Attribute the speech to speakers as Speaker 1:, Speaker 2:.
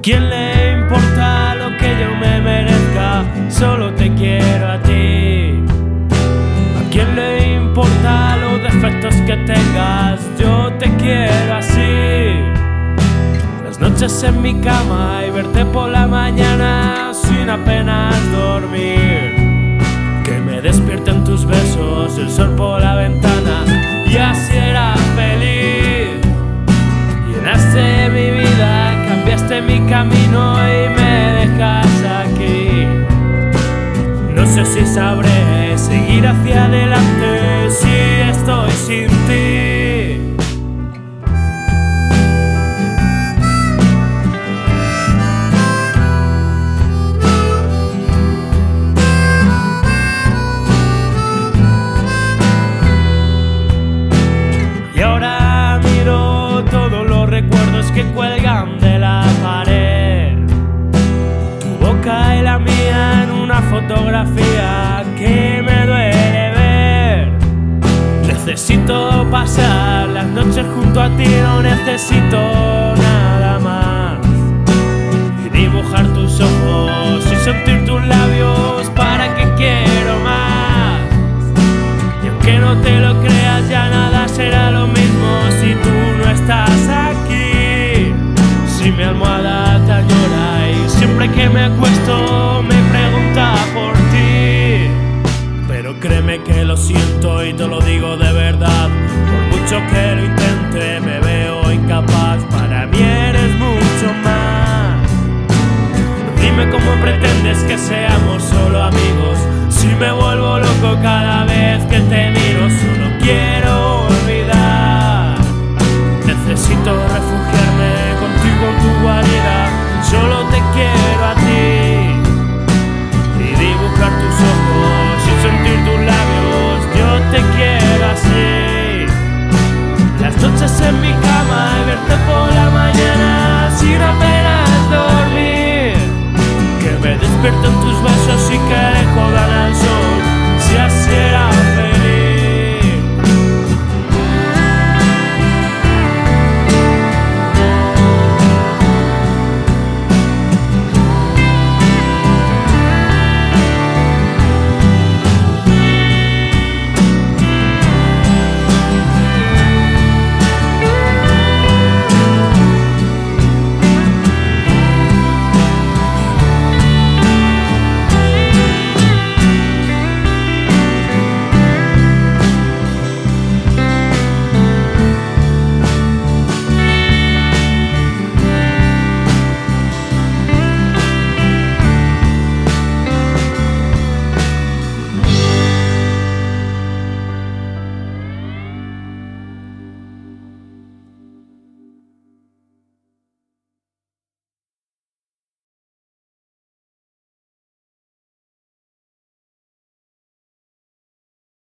Speaker 1: quién le importa lo que yo me merezca? Solo te quiero a ti. ¿A quién le importa los defectos que tengas? Yo te quiero así. Las noches en mi cama y verte por la mañana sin apenas dormir. Que me despierten tus besos, el sol por la ventana, y así era feliz. Llenaste mi vida, cambiaste mi camino y me dejas aquí. No sé si sabré seguir hacia adelante si estoy sin ti. Y ahora miro todos los recuerdos que cuelgan de la pared. Tu boca y la mía en una fotografía que me duele ver. Necesito pasar las noches junto a ti, no necesito nada más. Y dibujar tus ojos y sentir tus labios, para que quiero más. Y aunque no te lo creas, ya nada será lo mismo si tú no estás aquí. Si mi almohada te añora y siempre que me acuesto me pregunta por ti. Pero créeme que lo siento y te lo digo de verdad. Por mucho que lo intente me veo incapaz. Para mí eres mucho más. Dime cómo pretendes que seamos solo amigos, si me vuelvo loco cada vez que te miro. Solo quiero olvidar. Necesito refugiarme contigo en tu guarida. Solo te quiero a ti. Y dibujar tus ojos y sentir tus labios. Yo te quiero así. Las noches en mi cama y verte por la mañana sin apenas dormir. Que me despierto en tus